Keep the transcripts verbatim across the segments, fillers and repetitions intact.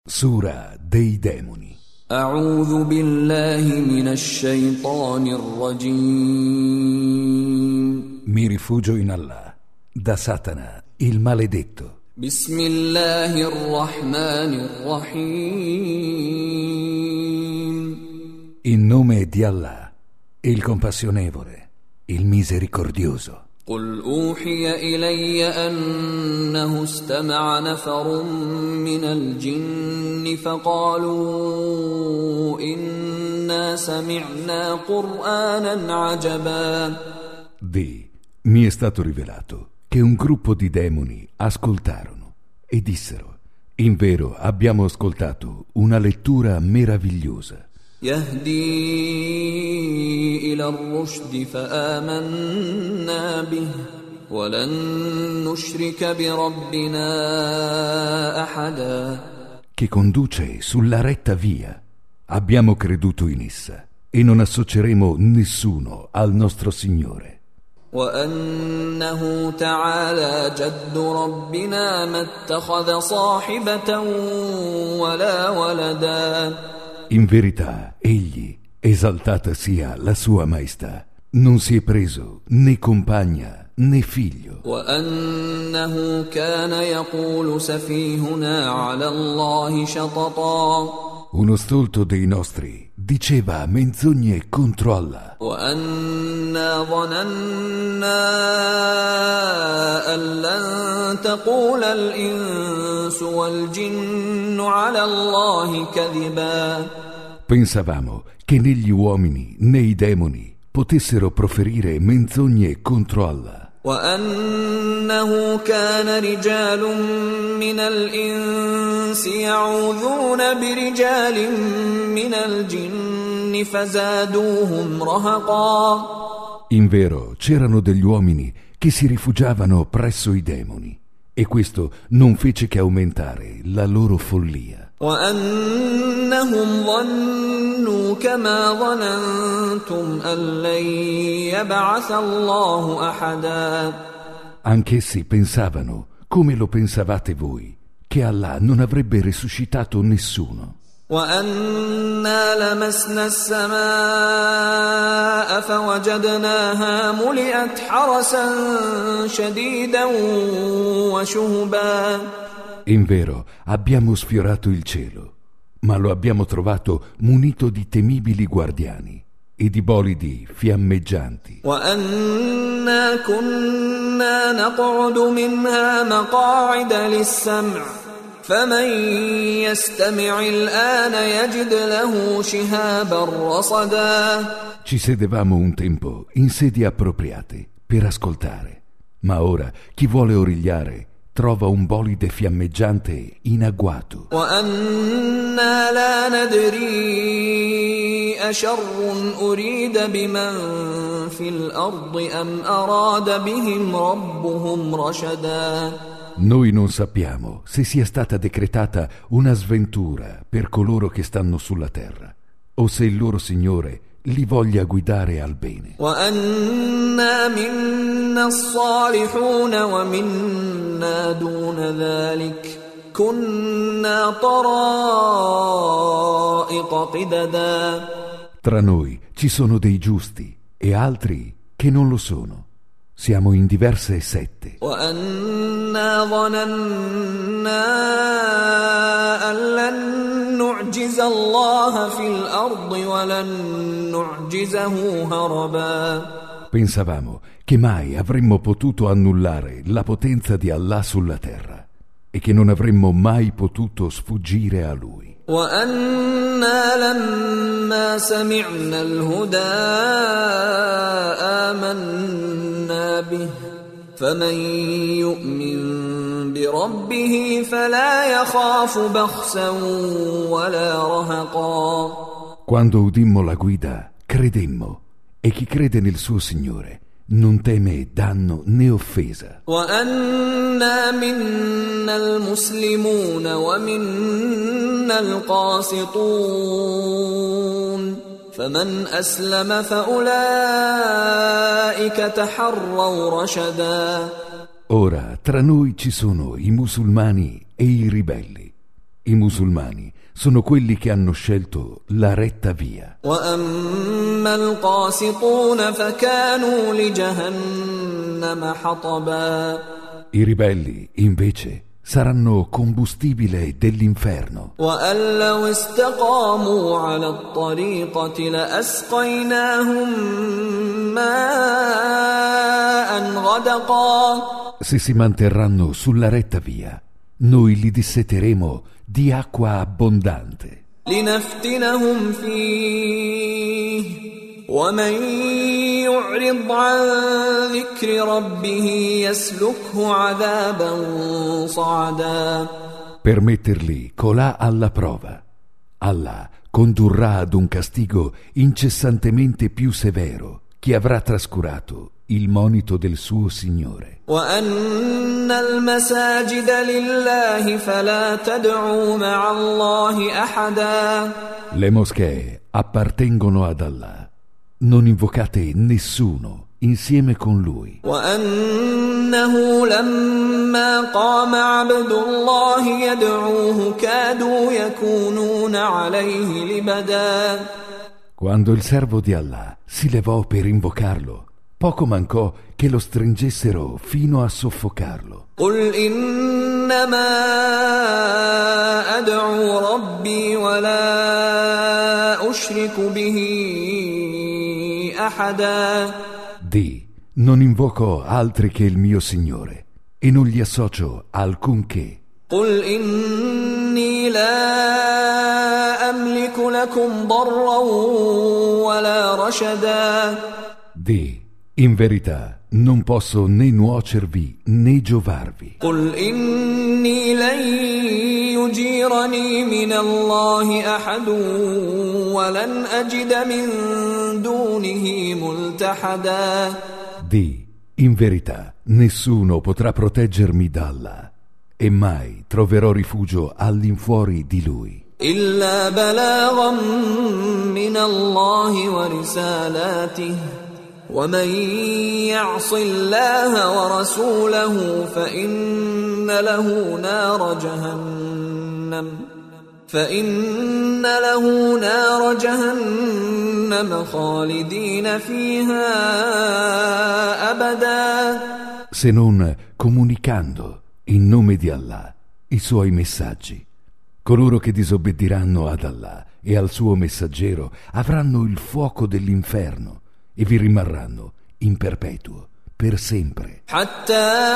Sura dei demoni. أعوذ بالله من الشيطان الرجيم. Mi rifugio in Allah, da Satana, il maledetto. بسم الله الرحمن الرحيم. In nome di Allah, il compassionevole, il misericordioso. قل أوحي إلي أنه استمع نفر من الجن فقالوا إنا سمعنا قرآنا عجبا. Di, mi è stato rivelato che un gruppo di demoni ascoltarono e dissero: in vero abbiamo ascoltato una lettura meravigliosa. يهدي إلى الرشد فآمنا به ولن نشرك بربنا أحدا. Che conduce sulla retta via. Abbiamo creduto in essa e non associeremo nessuno al nostro Signore. وأنه تعالى جد ربنا ما اتخذ صاحبة ولا ولدا. In verità, egli, esaltata sia la sua maestà, non si è preso né compagna né figlio. وأنه كان يقول سفيهنا على الله شططا. Uno stolto dei nostri diceva menzogne contro Allah. وأنا ظننا أن لن تقول الإنس والجن على الله كذبا. Pensavamo che né gli uomini né i demoni potessero proferire menzogne contro Allah. وأنه كان رجال من الإنس يعوذون برجال من الجن فزادوهم رهقا. In vero, c'erano degli uomini che si rifugiavano presso i demoni, e questo non fece che aumentare la loro follia. وأنهم ظنوا كما ظننتم أن لن يبعث الله أحدا. Anch'essi pensavano, come lo pensavate voi, che Allah non avrebbe risuscitato nessuno. وأنا لمسنا السماء فوجدناها ملئت حرسا شديدا وشهبا. In vero, abbiamo sfiorato il cielo, ma lo abbiamo trovato munito di temibili guardiani e di bolidi fiammeggianti. وأنا كنا نقعد منها مقاعد للسمع فمن يستمع الآن يجد له شهابا رصدا. Ci sedevamo un tempo in sedie appropriate per ascoltare, ma ora chi vuole origliare trova un bolide fiammeggiante in agguato. وأنا لا ندري أشر أريد بمن في الأرض أم أراد بهم ربهم رشدا. Noi non sappiamo se sia stata decretata una sventura per coloro che stanno sulla terra, o se il loro Signore li voglia guidare al bene. وأنا منا الصالحون ومنا دون ذلك كنا طرائق قددا. Tra noi ci sono dei giusti e altri che non lo sono. Siamo in diverse sette. وأنا ظننا أن لن نعجز الله في الأرض ولن نعجزه هربا. Pensavamo che mai avremmo potuto annullare la potenza di Allah sulla terra e che non avremmo mai potuto sfuggire a Lui. وأنا لما سمعنا الهدى آمنا به فمن يؤمن بربه فلا يخاف بخسا ولا رهقا. Quando udimmo la guida, credemmo, e chi crede nel suo Signore non teme danno né offesa. وأنا منا المسلمون ومنا القاسطون فمن أسلم فأولئك تحروا رشدا. Ora tra noi ci sono i musulmani e i ribelli. I musulmani sono quelli che hanno scelto la retta via. وأما القاسطون فكانوا لجهنم حطبا. I ribelli, invece, saranno combustibile dell'inferno. وأن لو استقاموا على الطريقة لأسقيناهم ماء غدقا. Se si manterranno sulla retta via, noi li disseteremo di acqua abbondante. لنفتنهم فيه ومن يعرض عن ذكر ربه يسلكه عذابا صعدا. Per metterli colà alla prova, Allah condurrà ad un castigo incessantemente più severo chi avrà trascurato il monito del suo Signore. وأن المساجد لله فلا تدعوا مع الله أحدا. Le moschee appartengono ad Allah. Non invocate nessuno insieme con Lui. وأنه لما قام عبد الله يدعوه كادوا يكونون عليه لبدا. Quando il servo di Allah si levò per invocarlo, poco mancò che lo stringessero fino a soffocarlo. قل إنما أدعو ربي ولا أشرك به أحدا. Di, non invoco altri che il mio Signore e non gli associo alcunché. قل إني لا أملك لكم ضرا ولا رشدا. Di, in verità non posso né nuocervi né giovarvi. قل إني لن يجيرني من الله أحد ولن أجد من دونه ملتحدا. Di, in verità nessuno potrà proteggermi da Allah e mai troverò rifugio all'infuori di Lui. إلا بلاغا من الله ورسالاته ومن يعص الله ورسوله فإن له نار جهنم فإن له نار جهنم خالدين فيها أبدا. Se non comunicando in nome di Allah i suoi messaggi, coloro che disobbediranno ad Allah e al suo messaggero avranno il fuoco dell'inferno e vi rimarranno in perpetuo, per sempre. حتى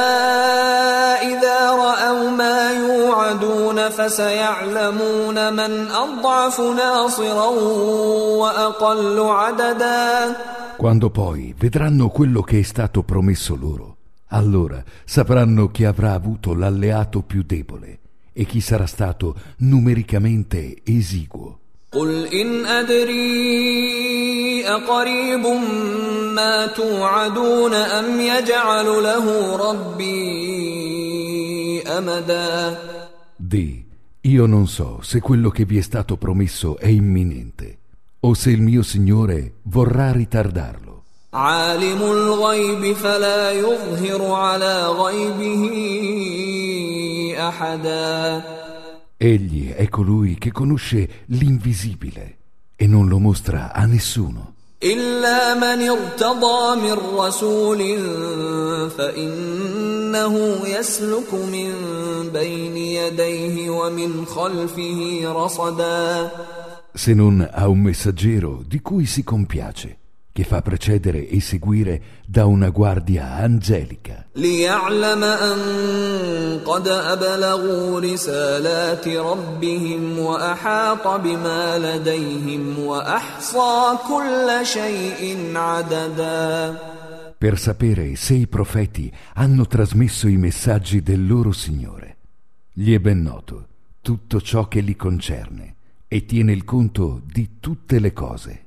إذا رأوا ما يوعدون فسيعلمون من أضعف ناصرا وأقل عددا. Quando poi vedranno quello che è stato promesso loro, allora sapranno chi avrà avuto l'alleato più debole e chi sarà stato numericamente esiguo. قل إن أدري أقريب ما توعدون أم يجعل له ربي أمدا. Di, io non so se quello che vi è stato promesso è imminente o se il mio Signore vorrà ritardarlo. عالم الغيب فلا يظهر على غيبه أحدا. Egli è colui che conosce l'invisibile e non lo mostra a nessuno. إلا من ارتضى من رسول فإنه يسلك من بين يديه ومن خلفه رصدا. Se non a un messaggero di cui si compiace, che fa precedere e seguire da una guardia angelica. ليعلم أن قد أبلغوا رسالات ربهم وأحاط بما لديهم وأحصى كل شيء عددا. Per sapere se i profeti hanno trasmesso i messaggi del loro Signore. Gli è ben noto tutto ciò che li concerne e tiene il conto di tutte le cose.